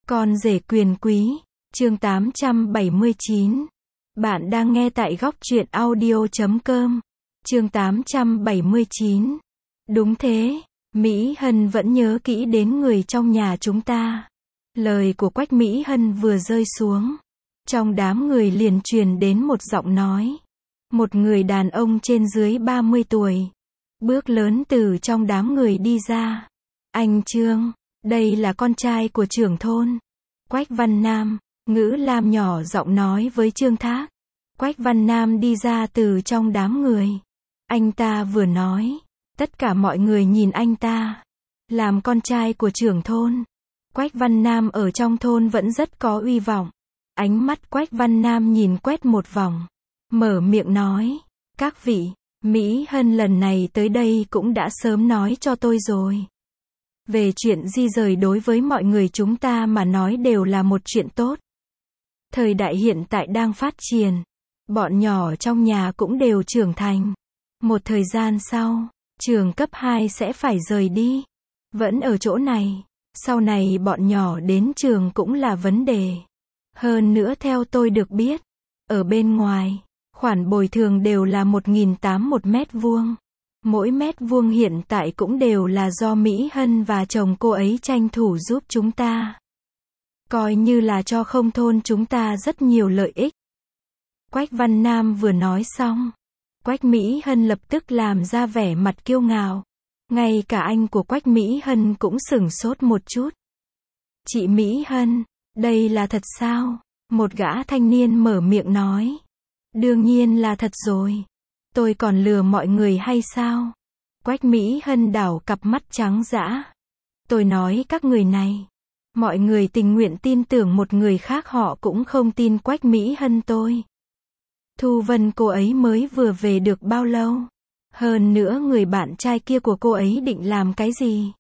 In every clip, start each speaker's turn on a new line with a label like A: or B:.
A: Con rể quyền quý, chương 879. Bạn đang nghe tại góc truyện audio.com. Chương 879. Đúng thế, Mỹ Hân vẫn nhớ kỹ đến người trong nhà chúng ta. Lời của Quách Mỹ Hân vừa rơi xuống, trong đám người liền truyền đến một giọng nói. Một người đàn ông trên dưới 30 tuổi, bước lớn từ trong đám người đi ra. Anh Trương, đây là con trai của trưởng thôn. Quách Văn Nam, Ngữ Lam nhỏ giọng nói với Trương Thác. Quách Văn Nam đi ra từ trong đám người. Anh ta vừa nói, tất cả mọi người nhìn anh ta. Làm con trai của trưởng thôn, Quách Văn Nam ở trong thôn vẫn rất có uy vọng. Ánh mắt Quách Văn Nam nhìn quét một vòng, mở miệng nói, các vị, Mỹ Hân lần này tới đây cũng đã sớm nói cho tôi rồi. Về chuyện di rời đối với mọi người chúng ta mà nói đều là một chuyện tốt. Thời đại hiện tại đang phát triển, bọn nhỏ trong nhà cũng đều trưởng thành. Một thời gian sau, trường cấp 2 sẽ phải rời đi. Vẫn ở chỗ này, sau này bọn nhỏ đến trường cũng là vấn đề. Hơn nữa theo tôi được biết, ở bên ngoài, khoản bồi thường đều là 1.800 một mét vuông. Mỗi mét vuông hiện tại cũng đều là do Mỹ Hân và chồng cô ấy tranh thủ giúp chúng ta. Coi như là cho không thôn chúng ta rất nhiều lợi ích. Quách Văn Nam vừa nói xong, Quách Mỹ Hân lập tức làm ra vẻ mặt kiêu ngạo. Ngay cả anh của Quách Mỹ Hân cũng sửng sốt một chút. Chị Mỹ Hân, đây là thật sao? Một gã thanh niên mở miệng nói. Đương nhiên là thật rồi. Tôi còn lừa mọi người hay sao? Quách Mỹ Hân đảo cặp mắt trắng dã. Tôi nói các người này, mọi người tình nguyện tin tưởng một người khác họ cũng không tin Quách Mỹ Hân tôi. Thu Vân cô ấy mới vừa về được bao lâu? Hơn nữa người bạn trai kia của cô ấy định làm cái gì?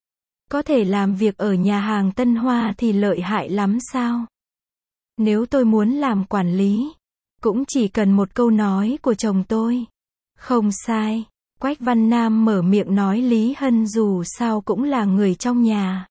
A: Có thể làm việc ở nhà hàng Tân Hoa thì lợi hại lắm sao? Nếu tôi muốn làm quản lý, cũng chỉ cần một câu nói của chồng tôi. Không sai, Quách Văn Nam mở miệng nói Lý Hân dù sao cũng là người trong nhà.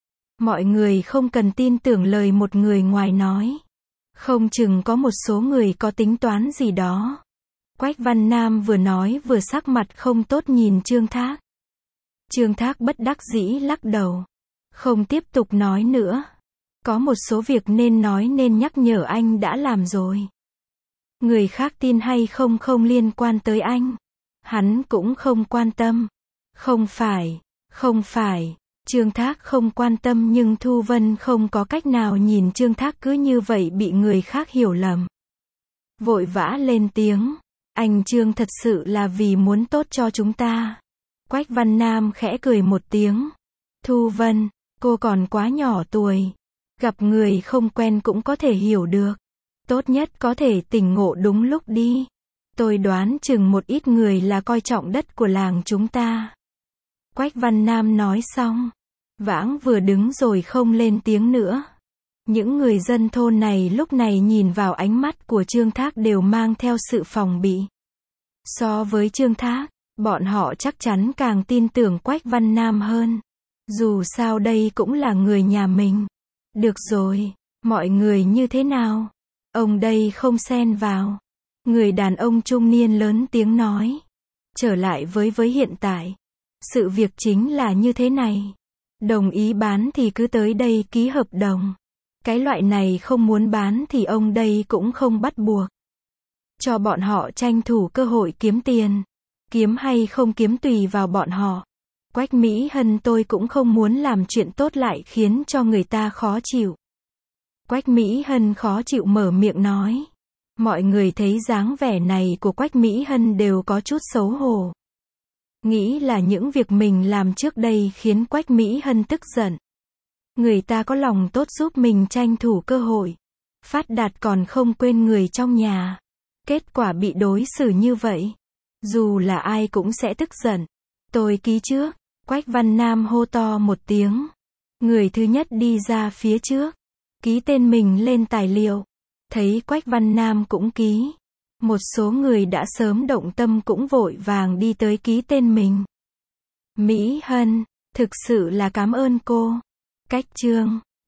A: Mọi người không cần tin tưởng lời một người ngoài nói. Không chừng có một số người có tính toán gì đó. Quách Văn Nam vừa nói vừa sắc mặt không tốt nhìn Trương Thác. Trương Thác bất đắc dĩ lắc đầu. Không tiếp tục nói nữa. Có một số việc nên nói nên nhắc nhở anh đã làm rồi. Người khác tin hay không không liên quan tới anh. Hắn cũng không quan tâm. Không phải. Trương Thác không quan tâm nhưng Thu Vân không có cách nào nhìn Trương Thác cứ như vậy bị người khác hiểu lầm. Vội vã lên tiếng. Anh Trương thật sự là vì muốn tốt cho chúng ta. Quách Văn Nam khẽ cười một tiếng. Thu Vân, cô còn quá nhỏ tuổi. Gặp người không quen cũng có thể hiểu được. Tốt nhất có thể tỉnh ngộ đúng lúc đi. Tôi đoán chừng một ít người là coi trọng đất của làng chúng ta. Quách Văn Nam nói xong, vãng vừa đứng rồi không lên tiếng nữa. Những người dân thôn này lúc này nhìn vào ánh mắt của Trương Thác đều mang theo sự phòng bị. So với Trương Thác, bọn họ chắc chắn càng tin tưởng Quách Văn Nam hơn. Dù sao đây cũng là người nhà mình. Được rồi, mọi người như thế nào? Ông đây không xen vào. Người đàn ông trung niên lớn tiếng nói. Trở lại với hiện tại. Sự việc chính là như thế này. Đồng ý bán thì cứ tới đây ký hợp đồng. Cái loại này không muốn bán thì ông đây cũng không bắt buộc. Cho bọn họ tranh thủ cơ hội kiếm tiền. Kiếm hay không kiếm tùy vào bọn họ. Quách Mỹ Hân tôi cũng không muốn làm chuyện tốt lại khiến cho người ta khó chịu. Quách Mỹ Hân khó chịu mở miệng nói. Mọi người thấy dáng vẻ này của Quách Mỹ Hân đều có chút xấu hổ. Nghĩ là những việc mình làm trước đây khiến Quách Mỹ Hân tức giận. Người ta có lòng tốt giúp mình tranh thủ cơ hội. Phát đạt còn không quên người trong nhà. Kết quả bị đối xử như vậy. Dù là ai cũng sẽ tức giận. Tôi ký trước. Quách Văn Nam hô to một tiếng. Người thứ nhất đi ra phía trước. Ký tên mình lên tài liệu. Thấy Quách Văn Nam cũng ký. Một số người đã sớm động tâm cũng vội vàng đi tới ký tên mình. Mỹ Hân, thực sự là cảm ơn cô. Cách Trương.